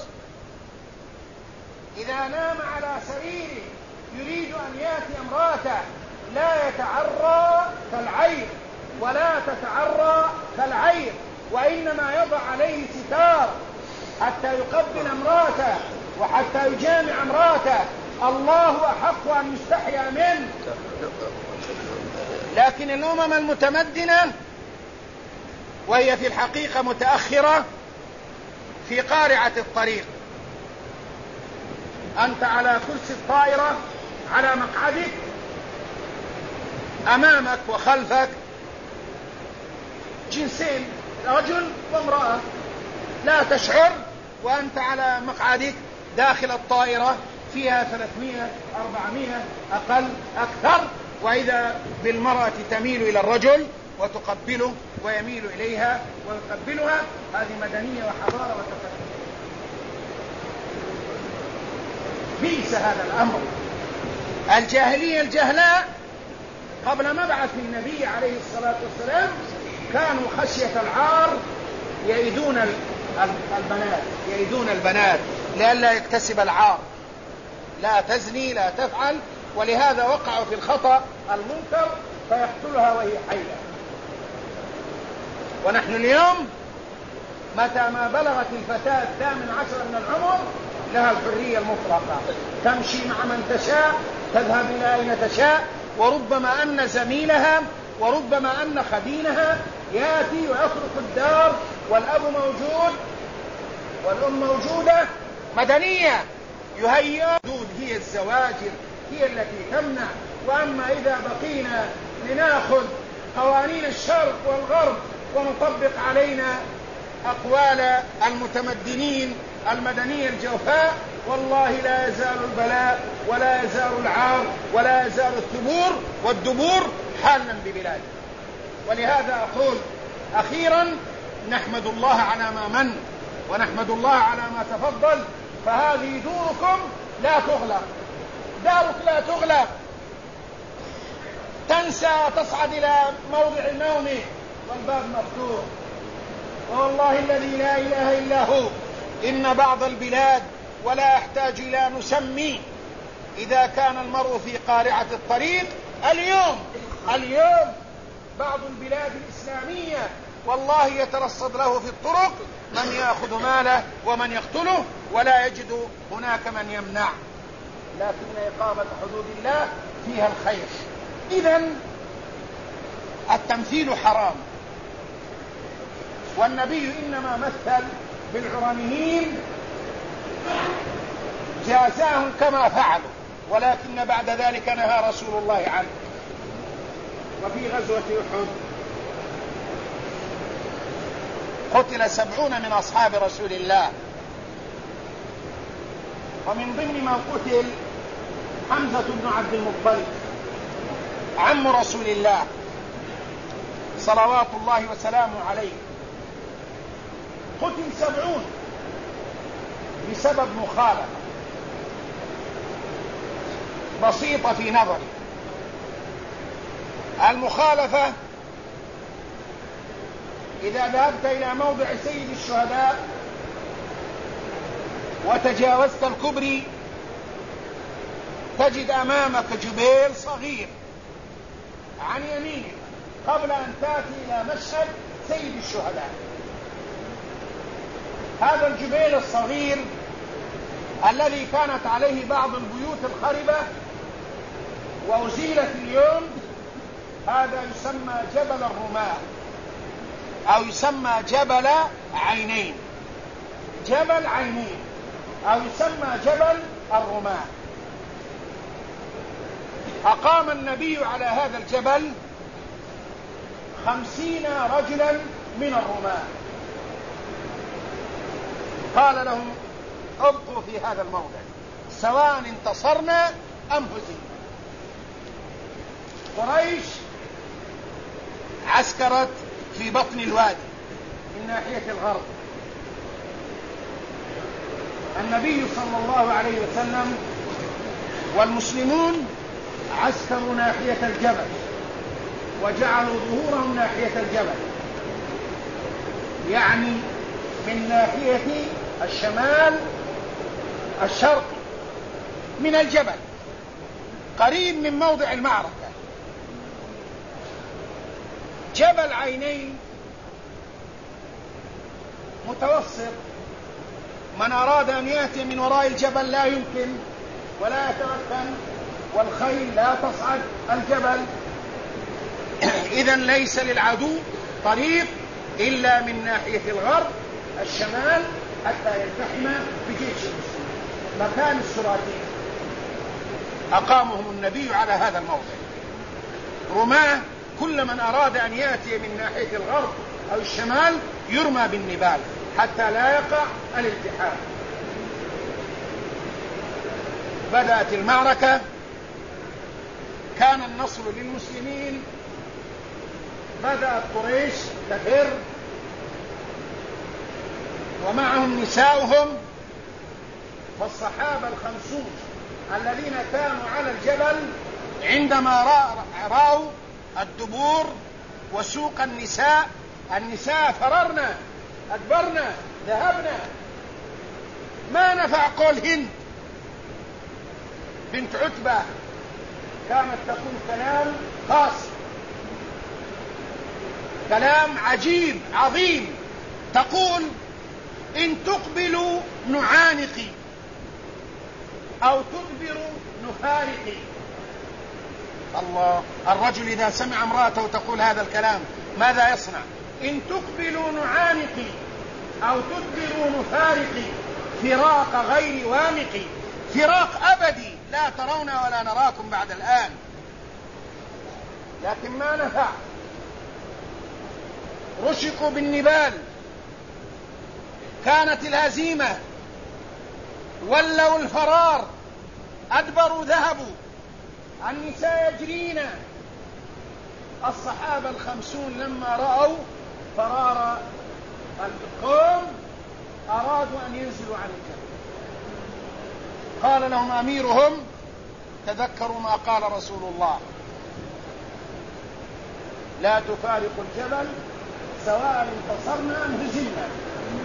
[SPEAKER 1] إذا نام على سريره يريد أن يأتي امرأته لا يتعرى كالعير ولا تتعرى كالعير، وإنما يضع عليه ستار حتى يقبل امرأته وحتى يجامع امرأته. الله أحق أن يستحيا منه. لكن الأمم المتمدنة وهي في الحقيقة متأخرة في قارعة الطريق. أنت على كرسي الطائرة على مقعدك، أمامك وخلفك جنسين رجل وامرأة، لا تشعر، وأنت على مقعدك داخل الطائرة فيها 300 400 أقل أكثر، وإذا بالمرأة تميل إلى الرجل وتقبله ويميل إليها ويقبلها. هذه مدنية وحضارة وتقدم. بئس هذا الأمر. الجاهلية الجهلاء قبل مبعث النبي عليه الصلاة والسلام كانوا خشية العار يئدون البنات لئلا يكتسب العار، لا تزني لا تفعل، ولهذا وقعوا في الخطأ المنكر فيقتلها وهي حية. ونحن اليوم متى ما بلغت الفتاة 18 من العمر لها الحرية المطلقة، تمشي مع من تشاء، تذهب إلى أين تشاء، وربما أن زميلها وربما أن خدينها يأتي ويخرق الدار والأب موجود والأم موجودة. مدنية يهيئ هي الزواجر هي التي تمنع. وأما إذا بقينا لنأخذ قوانين الشرق والغرب ونطبق علينا أقوال المتمدنين المدنية الجوفاء، والله لا يزال البلاء ولا يزال العار ولا يزال الثبور والدبور حالا ببلادنا. ولهذا أقول أخيرا نحمد الله على ما من، ونحمد الله على ما تفضل. فهذه دوركم لا تغلق، دارك لا تغلق، تنسى تصعد إلى موضع نومك والباب مفتوح. والله الذي لا إله إلا هو إن بعض البلاد ولا أحتاج إلى نسمي إذا كان المرء في قارعة الطريق. اليوم بعض البلاد الإسلامية والله يترصد له في الطرق من يأخذ ماله ومن يقتله ولا يجد هناك من يمنع، لكن إقامة حدود الله فيها الخير. إذن التمثيل حرام، والنبي إنما مثل بالعرانيين جازاهم كما فعلوا، ولكن بعد ذلك نهى رسول الله عنه. وفي غزوة أحد قتل 70 من أصحاب رسول الله، ومن ضمن من قتل حمزة بن عبد المطلب عم رسول الله صلوات الله وسلامه عليه. قتل 70 بسبب مخالفة بسيطة في نظري. المخالفة إذا ذهبت إلى موضع سيد الشهداء وتجاوزت الكبري تجد أمامك جبيل صغير عن يمينك قبل أن تأتي إلى مشهد سيد الشهداء. هذا الجبيل الصغير الذي كانت عليه بعض البيوت الخربة وأزيلت اليوم، هذا يسمى جبل الرماة أو يسمى جبل عينين، جبل عينين أو يسمى جبل الرماة. أقام النبي على هذا الجبل 50 رجلا من الرماة، قال لهم ابقوا في هذا الموضع سواء انتصرنا أم هزمنا. قريش عسكرت في بطن الوادي من ناحية الغرب، النبي صلى الله عليه وسلم والمسلمون عسكروا ناحية الجبل وجعلوا ظهورهم ناحية الجبل، يعني من ناحية الشمال الشرقي من الجبل قريب من موضع المعركة. جبل عينين متوسط، من أراد أن يأتي من وراء الجبل لا يمكن ولا يتمكن، والخيل لا تصعد الجبل. إذن ليس للعدو طريق إلا من ناحية الغرب الشمال حتى يلتحم بجيش المسلمين، مكان السراتين. أقامهم النبي على هذا الموضع. رماه كل من أراد أن يأتي من ناحية الغرب أو الشمال يرمى بالنبال حتى لا يقع الالتحام. بدأت المعركة، كان النصر للمسلمين، بدأت قريش تفر ومعهم نساؤهم، والصحابة 50 الذين كانوا على الجبل عندما رأوا الدبور وسوق النساء فررنا أدبرنا ذهبنا. ما نفع قول هند بنت عتبة كانت تقول كلام خاص، كلام عجيب عظيم، تقول إن تقبلوا نعانقي أو تدبروا نفارقي. الله، الرجل إذا سمع امرأته تقول هذا الكلام ماذا يصنع؟ إن تقبلوا نعانقي أو تدبروا نفارقي، فراق غير وامقي، فراق أبدي لا ترونا ولا نراكم بعد الآن. لكن ما نفع، رشقوا بالنبال، كانت الهزيمة، ولوا الفرار، أدبروا ذهبوا، النساء يجرين. الصحابة 50 لما رأوا فرار القوم أرادوا أن ينزلوا عن الجبل. قال لهم أميرهم تذكروا ما قال رسول الله: لا تفارقوا الجبل سواء انتصرنا أم هزمنا،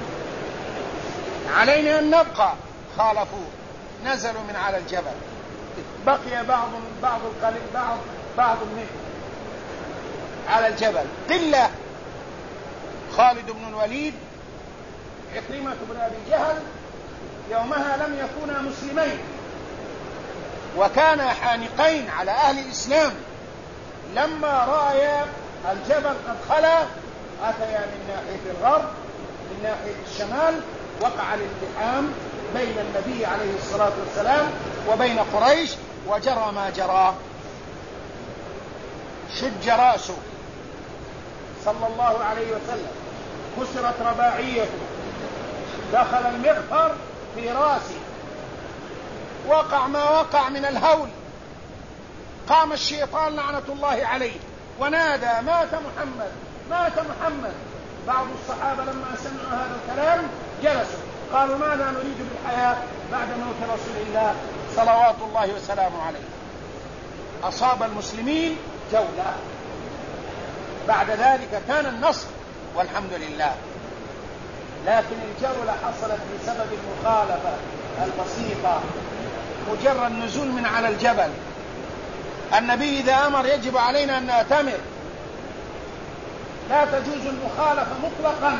[SPEAKER 1] علينا أن نبقى. خالفوه، نزلوا من على الجبل بقي بعض منه على الجبل قلة. خالد بن الوليد، عكرمة بن أبي جهل يومها لم يكونا مسلمين، وكانا حانقين على أهل الإسلام. لما رأيا الجبل قد خلا أتيا من ناحية الغرب، من ناحية الشمال. وقع الالتحام بين النبي عليه الصلاة والسلام وبين قريش، وجرى ما جرى. شج رأسه صلى الله عليه وسلم، كسرت رباعيته، دخل المغفر في رأسه، وقع ما وقع من الهول. قام الشيطان لعنة الله عليه ونادى: مات محمد، مات محمد. بعض الصحابة لما سمعوا هذا الكلام جلسوا، قالوا: ماذا نريد بالحياة بعد موت رسول الله صلوات الله وسلامه عليه. أصاب المسلمين جولة. بعد ذلك كان النصر والحمد لله، لكن الجولة حصلت بسبب المخالفة البسيطة، مجرد نزول من على الجبل. النبي إذا أمر يجب علينا أن نأتمر، لا تجوز المخالفة مطلقا،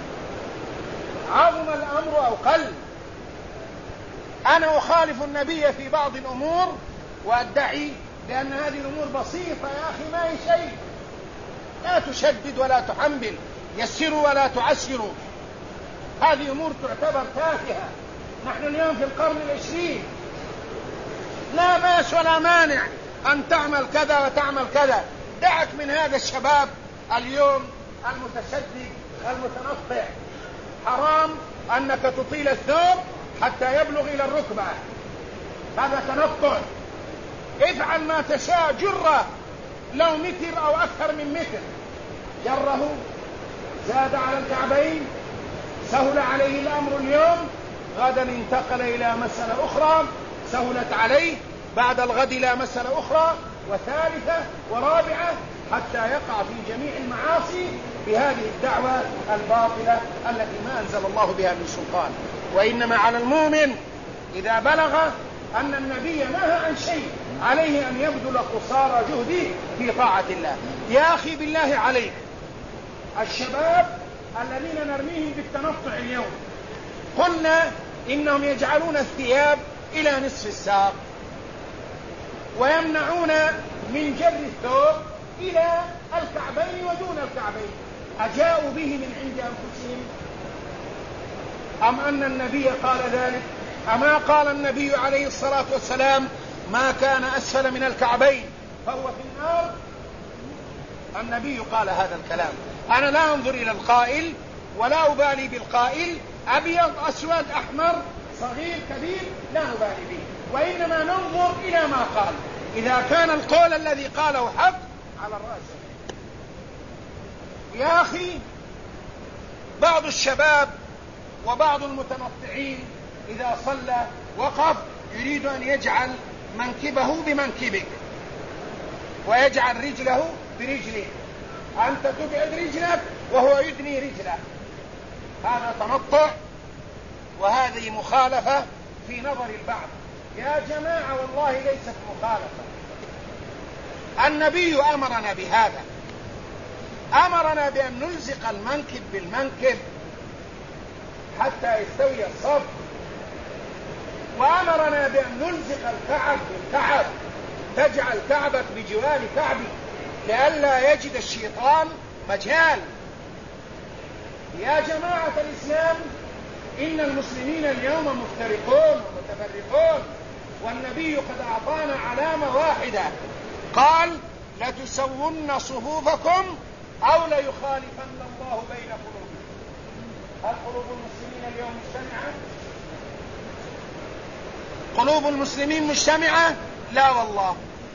[SPEAKER 1] عظم الأمر أو قل. أنا أخالف النبي في بعض الأمور وأدعي بأن هذه الأمور بسيطة. يا أخي ما هي شيء، لا تشدد ولا تحمل، يسروا ولا تعسروا. هذه أمور تعتبر تافهة. نحن اليوم في القرن 20، لا بأس ولا مانع أن تعمل كذا وتعمل كذا. دعك من هذا الشباب اليوم المتشدد المتنطع. حرام أنك تطيل الثوب حتى يبلغ إلى الركبة، هذا تنطع. افعل ما تشاء، جره لو متر أو أكثر من متر، جره زاد على الكعبين، سهل عليه الأمر اليوم، غدا انتقل إلى مسألة أخرى سهلت عليه، بعد الغد إلى مسألة أخرى وثالثة ورابعة، حتى يقع في جميع المعاصي بهذه الدعوة الباطلة التي ما أنزل الله بها من سلطان. وإنما على المؤمن إذا بلغ أن النبي نهى عن شيء عليه أن يبذل قصارى جهده في طاعة الله. يا أخي بالله عليك، الشباب الذين نرميهم بالتنطع اليوم، قلنا إنهم يجعلون الثياب إلى نصف الساق ويمنعون من جر الثوب إلى الكعبين ودون الكعبين. أجاءوا به من عند أنفسهم أم أن النبي قال ذلك؟ أما قال النبي عليه الصلاة والسلام: ما كان أسفل من الكعبين فهو في النار؟ النبي قال هذا الكلام. أنا لا أنظر إلى القائل ولا أبالي بالقائل، أبيض أسود أحمر صغير كبير لا نبالي به، وإنما ننظر إلى ما قال. إذا كان القول الذي قاله حق على الرأس. يا أخي، بعض الشباب وبعض المتنطعين إذا صلى وقف يريد أن يجعل منكبه بمنكبك ويجعل رجله برجله، أنت تبعد رجلك وهو يدني رجله. هذا تنطع وهذه مخالفة في نظر البعض. يا جماعة والله ليست مخالفة، النبي أمرنا بهذا، أمرنا بأن نلزق المنكب بالمنكب حتى يستوي الصف، وأمرنا بأن نلزق الكعب بالكعب، تجعل كعبك بجوار كعبي لئلا يجد الشيطان مجال. يا جماعة الإسلام، إن المسلمين اليوم مفترقون ومتفرقون، والنبي قد أعطانا علامة واحدة، قال: لتسون صفوفكم أو ليخالفن الله بين قلوبكم. هل قلوب المسلمين اليوم مجتمعة؟ قلوب المسلمين مجتمعة؟ لا والله،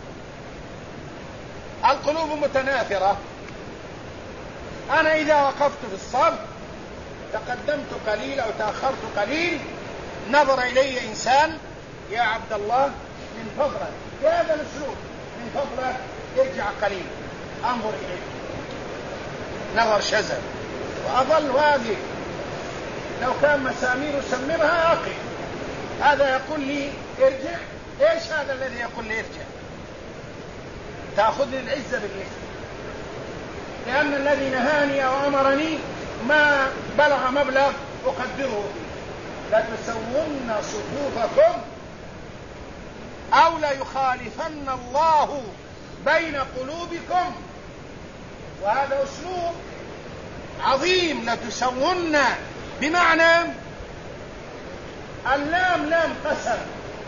[SPEAKER 1] القلوب متنافرة. أنا إذا وقفت في الصف تقدمت قليل أو تأخرت قليل، نظر إلي إنسان: يا عبد الله من فضلك، بهذا الأسلوب، من فضلك ارجع قليل، أنظر إليك، نظر شزن، وأظل واقف. لو كان مسامير سمرها أقف، هذا يقول لي ارجع، إيش هذا الذي يقول لي ارجع؟ تأخذني العزة بالإثم، لأن الذي نهاني أو أمرني ما بلغ مبلغ أقدره فيه. لتسون صفوفكم أو ليخالفن الله بين قلوبكم. وهذا أسلوب عظيم، لتسون بمعنى اللام لام قسم،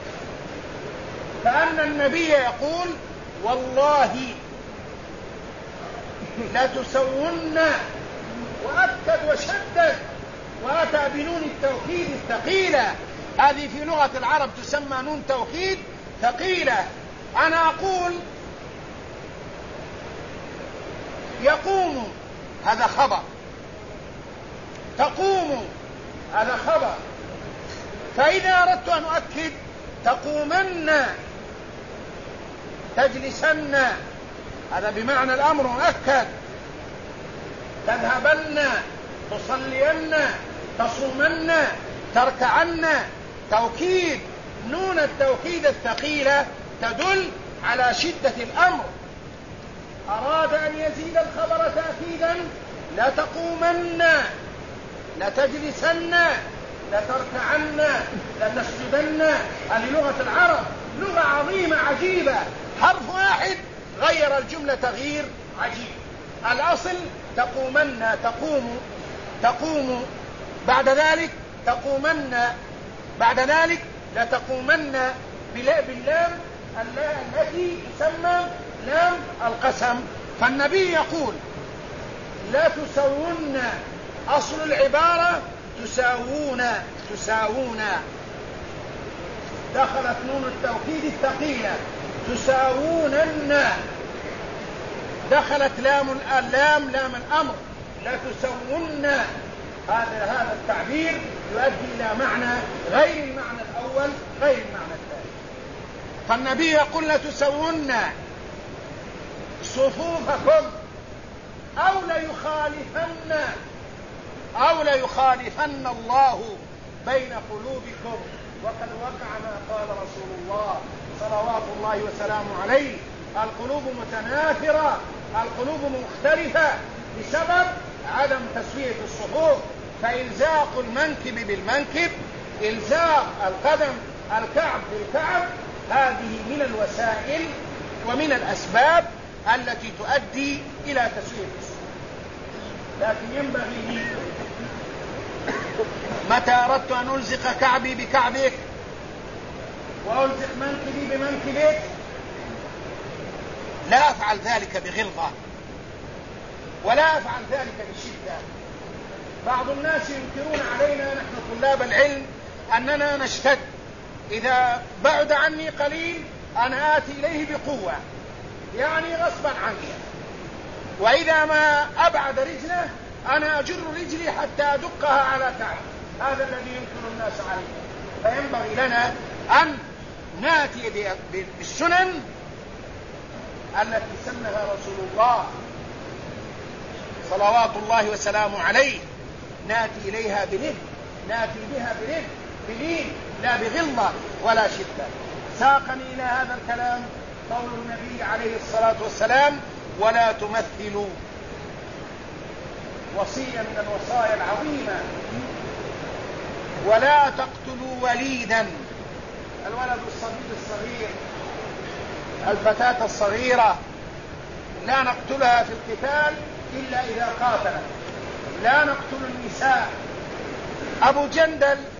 [SPEAKER 1] كأن النبي يقول والله لتسون، وأكد وشدد وأتى بنون التوكيد الثقيلة. هذه في لغة العرب تسمى نون توكيد ثقيلة. أنا أقول يقوم، هذا خبر، تقوم هذا خبر. فإذا أردت أن أؤكد تقومن، تجلسن، هذا بمعنى الأمر مؤكد. تذهبن، تصلين، تصومن، تركعن، توكيد. نون التوكيد الثقيلة تدل على شدة الأمر. أراد أن يزيد الخبر تأكيدا: لتقومن، لتجلسن، لتركعن، لتسجدن. هذه لغة العرب، لغة عظيمة عجيبة، حرف واحد غير الجملة تغيير عجيب. الأصل تقومن، تقوم، تقوم، بعد ذلك تقومن، بعد ذلك لتقومن باللام التي تسمى لام القسم. فالنبي يقول لا تسوون، أصل العبارة تساوون، تساوون، دخلت نون التوكيد الثقيلة، تساوونن، دخلت لام لام الأمر، لا تسوون. هذا التعبير يؤدي إلى معنى غير المعنى الأول، غير المعنى الثاني. فالنبي يقول لا تسوون صفوفكم أو ليخالفن الله بين قلوبكم. وقد وقع ما قال رسول الله صلوات الله وسلامه عليه: القلوب متنافرة، القلوب مختلفة بسبب عدم تسوية الصفوف. فإلزاق المنكب بالمنكب، إلزاق القدم الكعب بالكعب، هذه من الوسائل ومن الأسباب التي تؤدي إلى تسوية الصفوف. لكن ينبغي لي متى أردت أن ألزق كعبي بكعبك وألزق منكبي بمنكبك لا أفعل ذلك بغلظة، ولا أفعل ذلك بشدة. بعض الناس ينكرون علينا نحن طلاب العلم أننا نشتد، إذا بعد عني قليل أنا آتي إليه بقوة، يعني غصبا عني، وإذا ما أبعد رجله أنا أجر رجلي حتى أدقها على كعب. هذا الذي ينكر الناس عليه. فينبغي لنا أن نأتي بالسنن التي سنها رسول الله صلوات الله وسلامه عليه، نأتي إليها برفق، نأتي بها برفق، بلين، لا بغلظة ولا شدة. ساقني إلى هذا الكلام قول النبي عليه الصلاة والسلام: ولا تمثلوا، وصية من الوصايا العظيمة. ولا تقتلوا وليدا، الولد الصغير الصغير، الفتاة الصغيرة، لا نقتلها في القتال إلا إذا قاتلت. لا نقتل النساء. أبو جندل